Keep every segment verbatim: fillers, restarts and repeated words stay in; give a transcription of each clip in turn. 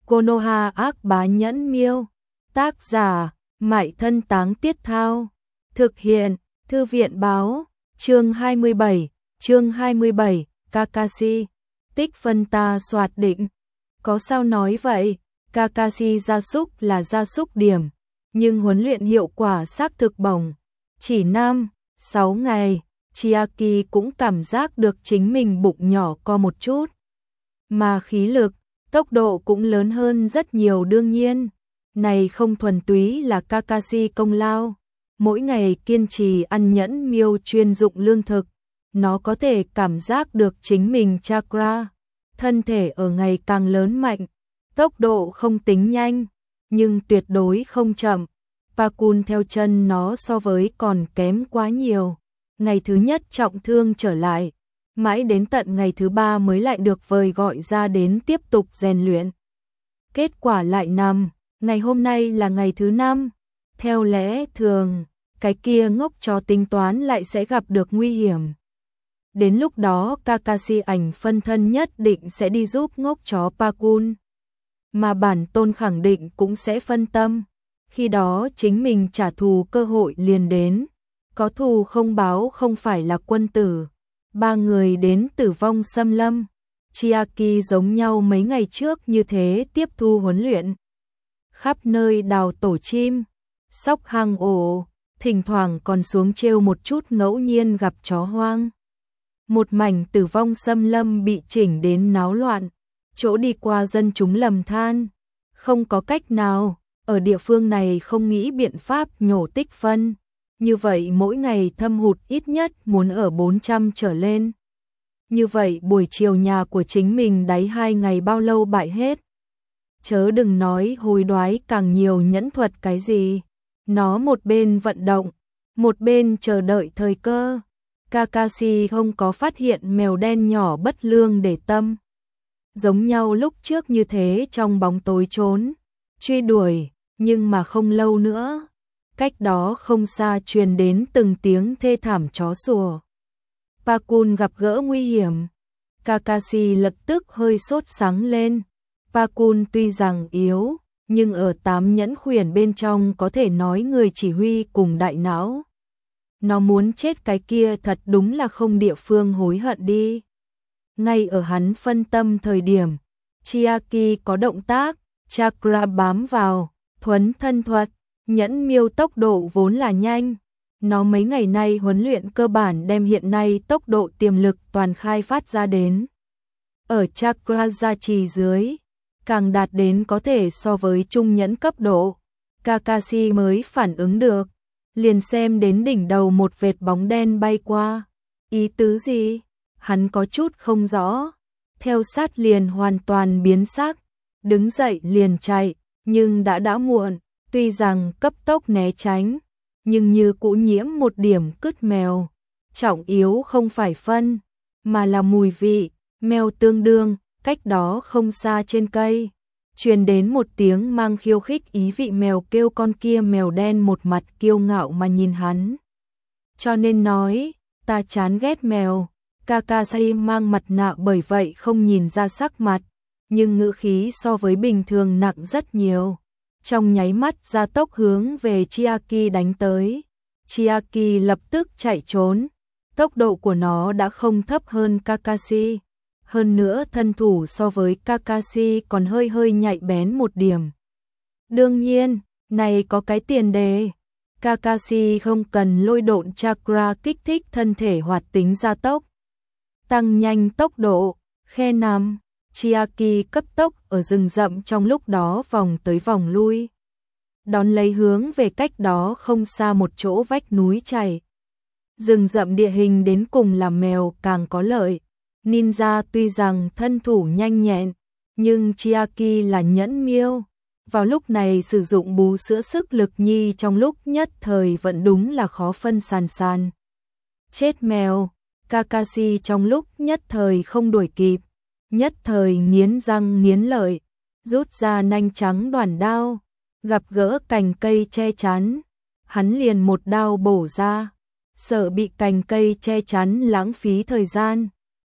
Konoha ác bá nhẫn miêu. Tác giả, Mại Thân Táng Tiết Thao. Thực hiện, Thư viện báo. Chương hai mươi bảy, chương hai mươi bảy, Kakashi. Tích phân ta soạt định. Có sao nói vậy, Kakashi gia súc là gia súc điểm, nhưng huấn luyện hiệu quả xác thực bổng. Chỉ năm, sáu ngày, Chiaki cũng cảm giác được chính mình bụng nhỏ co một chút. Mà khí lực, tốc độ cũng lớn hơn rất nhiều đương nhiên. Này không thuần túy là Kakashi công lao. Mỗi ngày kiên trì ăn nhẫn miêu chuyên dụng lương thực, nó có thể cảm giác được chính mình chakra. Thân thể ở ngày càng lớn mạnh, tốc độ không tính nhanh, nhưng tuyệt đối không chậm. Pakun theo chân nó so với còn kém quá nhiều. Ngày thứ nhất trọng thương trở lại, mãi đến tận ngày thứ ba mới lại được vời gọi ra đến tiếp tục rèn luyện. Kết quả lại nằm, ngày hôm nay là ngày thứ năm. Theo lẽ thường, cái kia ngốc chó tính toán lại sẽ gặp được nguy hiểm. Đến lúc đó Kakashi ảnh phân thân nhất định sẽ đi giúp ngốc chó Pakun. Mà bản tôn khẳng định cũng sẽ phân tâm. Khi đó chính mình trả thù cơ hội liền đến. Có thù không báo không phải là quân tử. Ba người đến tử vong xâm lâm. Chiaki giống nhau mấy ngày trước như thế tiếp thu huấn luyện. Khắp nơi đào tổ chim, sóc hang ổ, thỉnh thoảng còn xuống trêu một chút ngẫu nhiên gặp chó hoang. Một mảnh tử vong xâm lâm bị chỉnh đến náo loạn, chỗ đi qua dân chúng lầm than. Không có cách nào, ở địa phương này không nghĩ biện pháp nhổ tích phân. Như vậy mỗi ngày thâm hụt ít nhất muốn ở bốn trăm trở lên. Như vậy buổi chiều nhà của chính mình đáy hai ngày bao lâu bại hết. Chớ đừng nói hối đoái càng nhiều nhẫn thuật cái gì. Nó một bên vận động, một bên chờ đợi thời cơ. Kakashi không có phát hiện mèo đen nhỏ bất lương để tâm. Giống nhau lúc trước như thế trong bóng tối trốn, truy đuổi, nhưng mà không lâu nữa. Cách đó không xa truyền đến từng tiếng thê thảm chó sủa. Pakun gặp gỡ nguy hiểm. Kakashi lập tức hơi sốt sắng lên. Pakun tuy rằng yếu, nhưng ở tám nhẫn khuyển bên trong có thể nói người chỉ huy cùng đại não. Nó muốn chết cái kia thật đúng là không địa phương hối hận đi. Ngay ở hắn phân tâm thời điểm, Chiaki có động tác, chakra bám vào, thuấn thân thuật, nhẫn miêu tốc độ vốn là nhanh. Nó mấy ngày nay huấn luyện cơ bản đem hiện nay tốc độ tiềm lực toàn khai phát ra đến. Ở chakra gia trì dưới, càng đạt đến có thể so với trung nhẫn cấp độ, Kakashi mới phản ứng được, liền xem đến đỉnh đầu một vệt bóng đen bay qua. Ý tứ gì? Hắn có chút không rõ, theo sát liền hoàn toàn biến sắc, đứng dậy liền chạy, nhưng đã đã muộn, tuy rằng cấp tốc né tránh, nhưng như cũ nhiễm một điểm cứt mèo. Trọng yếu không phải phân, mà là mùi vị, mèo tương đương, cách đó không xa trên cây. Truyền đến một tiếng mang khiêu khích ý vị mèo kêu con kia mèo đen một mặt kiêu ngạo mà nhìn hắn. Cho nên nói, ta chán ghét mèo. Kakashi mang mặt nạ bởi vậy không nhìn ra sắc mặt, nhưng ngữ khí so với bình thường nặng rất nhiều. Trong nháy mắt gia tốc hướng về Chiaki đánh tới. Chiaki lập tức chạy trốn, tốc độ của nó đã không thấp hơn Kakashi. Hơn nữa thân thủ so với Kakashi còn hơi hơi nhạy bén một điểm. Đương nhiên, này có cái tiền đề. Kakashi không cần lôi độn chakra kích thích thân thể hoạt tính gia tốc. Tăng nhanh tốc độ, khe nằm, Chiaki cấp tốc ở rừng rậm trong lúc đó vòng tới vòng lui. Đón lấy hướng về cách đó không xa một chỗ vách núi chảy. Rừng rậm địa hình đến cùng là mèo càng có lợi. Ninja tuy rằng thân thủ nhanh nhẹn, nhưng Chiaki là nhẫn miêu. Vào lúc này sử dụng bú sữa sức lực nhi trong lúc nhất thời vẫn đúng là khó phân sàn sàn. Chết mèo, Kakashi trong lúc nhất thời không đuổi kịp, nhất thời nghiến răng nghiến lợi, rút ra nanh trắng đoản đao, gặp gỡ cành cây che chắn, hắn liền một đao bổ ra, sợ bị cành cây che chắn lãng phí thời gian.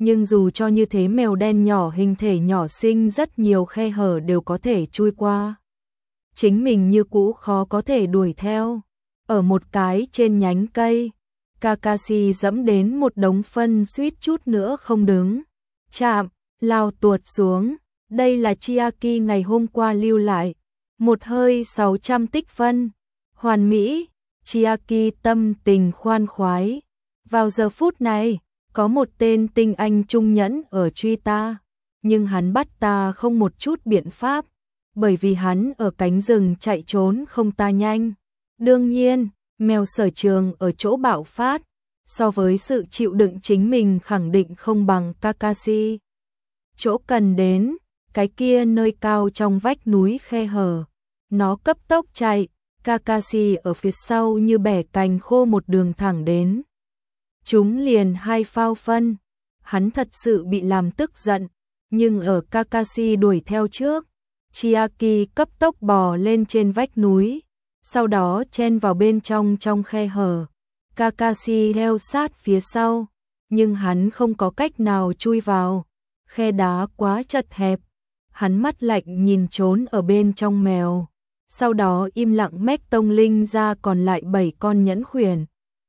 Nhưng dù cho như thế mèo đen nhỏ hình thể nhỏ xinh rất nhiều khe hở đều có thể chui qua. Chính mình như cũ khó có thể đuổi theo. Ở một cái trên nhánh cây, Kakashi dẫm đến một đống phân suýt chút nữa không đứng. Chạm, lao tuột xuống. Đây là Chiaki ngày hôm qua lưu lại. Một hơi sáu trăm tích phân. Hoàn mỹ, Chiaki tâm tình khoan khoái. Vào giờ phút này, có một tên tinh anh trung nhẫn ở truy ta. Nhưng hắn bắt ta không một chút biện pháp. Bởi vì hắn ở cánh rừng chạy trốn không ta nhanh. Đương nhiên, mèo Sở Trường ở chỗ bạo phát. So với sự chịu đựng chính mình khẳng định không bằng Kakashi. Chỗ cần đến, cái kia nơi cao trong vách núi khe hở. Nó cấp tốc chạy, Kakashi ở phía sau như bẻ cành khô một đường thẳng đến. Chúng liền hai phao phân. Hắn thật sự bị làm tức giận, nhưng ở Kakashi đuổi theo trước, Chiaki cấp tốc bò lên trên vách núi, sau đó chen vào bên trong trong khe hở. Kakashi theo sát phía sau, nhưng hắn không có cách nào chui vào, khe đá quá chật hẹp. Hắn mắt lạnh nhìn trốn ở bên trong mèo, sau đó im lặng mách tông linh ra còn lại bảy con nhẫn khuyển.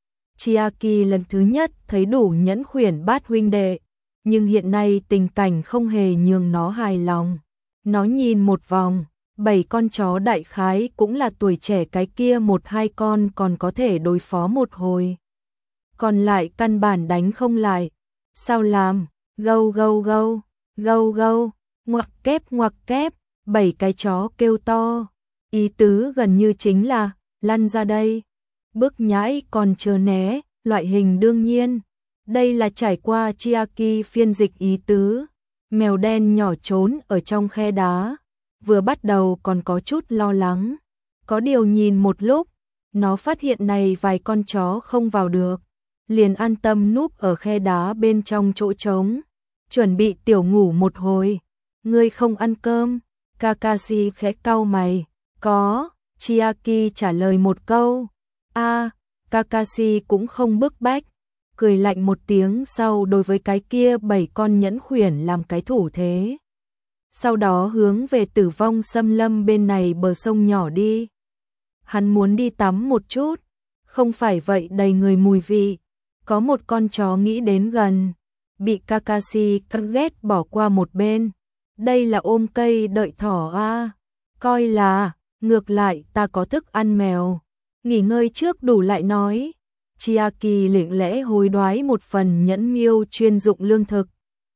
Chiaki lần thứ nhất thấy đủ nhẫn khuyển bát huynh đệ, nhưng hiện nay tình cảnh không hề nhường nó hài lòng. Nó nhìn một vòng, bảy con chó đại khái cũng là tuổi trẻ cái kia một hai con còn có thể đối phó một hồi. Còn lại căn bản đánh không lại. Sao làm? Gâu gâu gâu, gâu gâu, ngoặc kép ngoặc kép, bảy cái chó kêu to. Ý tứ gần như chính là, lăn ra đây. Bước nhãi còn chờ né, loại hình đương nhiên. Đây là trải qua Chiaki phiên dịch ý tứ. Mèo đen nhỏ trốn ở trong khe đá. Vừa bắt đầu còn có chút lo lắng. Có điều nhìn một lúc, nó phát hiện này vài con chó không vào được. Liền an tâm núp ở khe đá bên trong chỗ trống. Chuẩn bị tiểu ngủ một hồi. Ngươi không ăn cơm? Kakashi khẽ cau mày. Có, Chiaki trả lời một câu. A, à, Kakashi cũng không bức bách. Cười lạnh một tiếng sau đối với cái kia bảy con nhẫn khuyển làm cái thủ thế. Sau đó hướng về Tử Vong Xâm Lâm bên này bờ sông nhỏ đi. Hắn muốn đi tắm một chút, không phải vậy đầy người mùi vị. Có một con chó nghĩ đến gần, bị Kakashi căm ghét bỏ qua một bên. Đây là ôm cây đợi thỏ a, à. Coi là, ngược lại ta có thức ăn mèo. Nghỉ ngơi trước đủ lại nói. Chiaki lệnh lẽ hối đoái một phần nhẫn miêu chuyên dụng lương thực.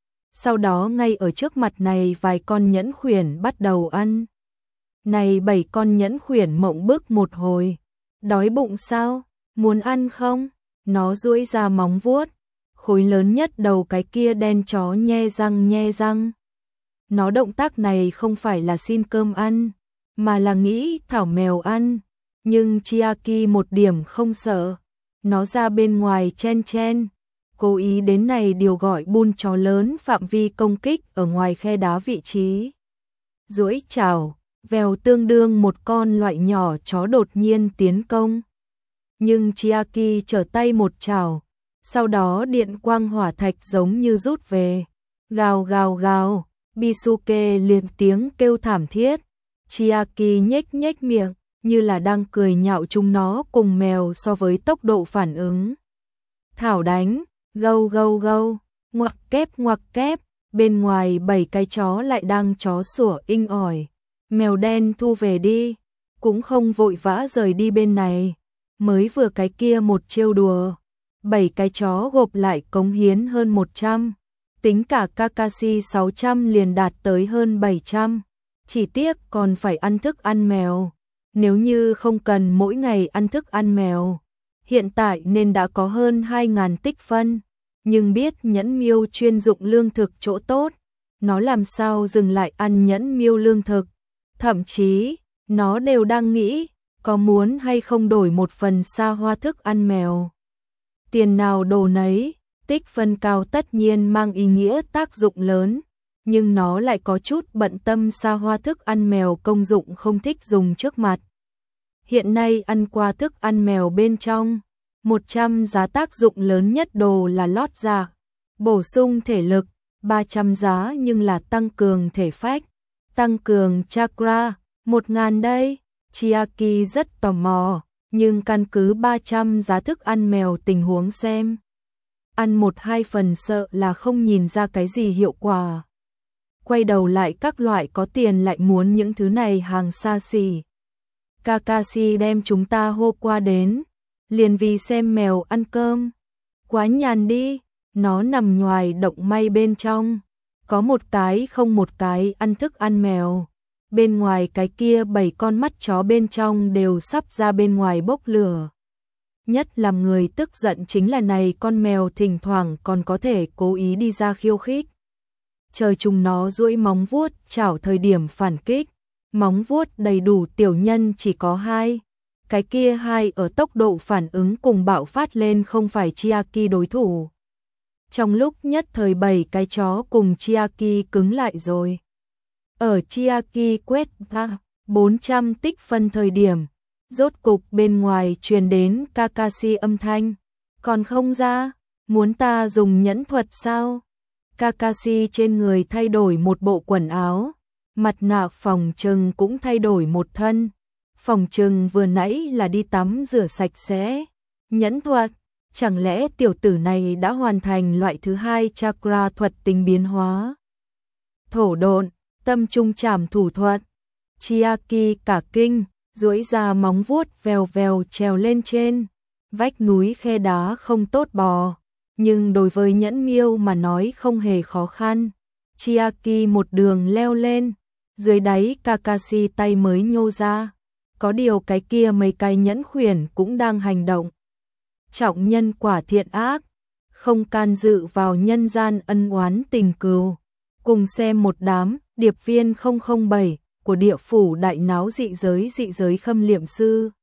Sau đó ngay ở trước mặt này vài con nhẫn khuyển bắt đầu ăn. Này bảy con nhẫn khuyển mộng bức một hồi. Đói bụng sao? Muốn ăn không? Nó duỗi ra móng vuốt. Khối lớn nhất đầu cái kia đen chó nhe răng nhe răng. Nó động tác này không phải là xin cơm ăn, mà là nghĩ thảo mèo ăn. Nhưng Chiaki một điểm không sợ. Nó ra bên ngoài chen chen. Cố ý đến này điều gọi bun chó lớn phạm vi công kích ở ngoài khe đá vị trí. Duỗi chảo, vèo tương đương một con loại nhỏ chó đột nhiên tiến công. Nhưng Chiaki trở tay một chảo, sau đó điện quang hỏa thạch giống như rút về. Gào gào gào, Bisuke liền tiếng kêu thảm thiết. Chiaki nhếch nhếch miệng, như là đang cười nhạo chúng nó cùng mèo so với tốc độ phản ứng. Thảo đánh, gâu gâu gâu, ngoặc kép ngoặc kép, bên ngoài bảy cái chó lại đang chó sủa inh ỏi. Mèo đen thu về đi, cũng không vội vã rời đi bên này. Mới vừa cái kia một trêu đùa, bảy cái chó gộp lại cống hiến hơn một trăm. Tính cả Kakashi sáu trăm liền đạt tới hơn bảy trăm. Chỉ tiếc còn phải ăn thức ăn mèo. Nếu như không cần mỗi ngày ăn thức ăn mèo, hiện tại nên đã có hơn hai nghìn tích phân. Nhưng biết nhẫn miêu chuyên dụng lương thực chỗ tốt, nó làm sao dừng lại ăn nhẫn miêu lương thực. Thậm chí, nó đều đang nghĩ, có muốn hay không đổi một phần xa hoa thức ăn mèo. Tiền nào đồ nấy, tích phân cao tất nhiên mang ý nghĩa tác dụng lớn, nhưng nó lại có chút bận tâm xa hoa thức ăn mèo công dụng không thích dùng trước mặt. Hiện nay ăn qua thức ăn mèo bên trong, một trăm giá tác dụng lớn nhất đồ là lót dạ. bổ sung thể lực, ba trăm giá nhưng là tăng cường thể phách, tăng cường chakra, một ngàn đây. Chiaki rất tò mò, nhưng căn cứ ba trăm giá thức ăn mèo tình huống xem. Ăn một hai phần sợ là không nhìn ra cái gì hiệu quả. Quay đầu lại các loại có tiền lại muốn những thứ này hàng xa xỉ. Kakashi đem chúng ta hô qua đến, liền vì xem mèo ăn cơm. Quá nhàn đi, nó nằm ngoài động may bên trong. Có một cái không một cái ăn thức ăn mèo. Bên ngoài cái kia bảy con mắt chó bên trong đều sắp ra bên ngoài bốc lửa. Nhất làm người tức giận chính là này con mèo thỉnh thoảng còn có thể cố ý đi ra khiêu khích. Trời chúng nó duỗi móng vuốt chảo thời điểm phản kích. Móng vuốt đầy đủ tiểu nhân chỉ có hai. Cái kia hai ở tốc độ phản ứng cùng bạo phát lên không phải Chiaki đối thủ. Trong lúc nhất thời bảy cái chó cùng Chiaki cứng lại rồi. Ở Chiaki quét ba bốn trăm tích phân thời điểm, rốt cục bên ngoài truyền đến Kakashi âm thanh. Còn không ra, muốn ta dùng nhẫn thuật sao? Kakashi trên người thay đổi một bộ quần áo, mặt nạ phòng trừng cũng thay đổi một thân. Phòng trừng vừa nãy là đi tắm rửa sạch sẽ. Nhẫn thuật, chẳng lẽ tiểu tử này đã hoàn thành loại thứ hai chakra thuật tính biến hóa? Thổ độn, tâm trung trảm thủ thuật. Chiaki cả kinh, duỗi ra móng vuốt vèo vèo trèo lên trên. Vách núi khe đá không tốt bò, nhưng đối với nhẫn miêu mà nói không hề khó khăn. Chiaki một đường leo lên, dưới đáy Kakashi tay mới nhô ra. Có điều cái kia mấy cái nhẫn khuyển cũng đang hành động. Trọng nhân quả thiện ác, không can dự vào nhân gian ân oán tình cừu. Cùng xem một đám điệp viên không không bảy của địa phủ đại náo dị giới dị giới khâm liệm sư.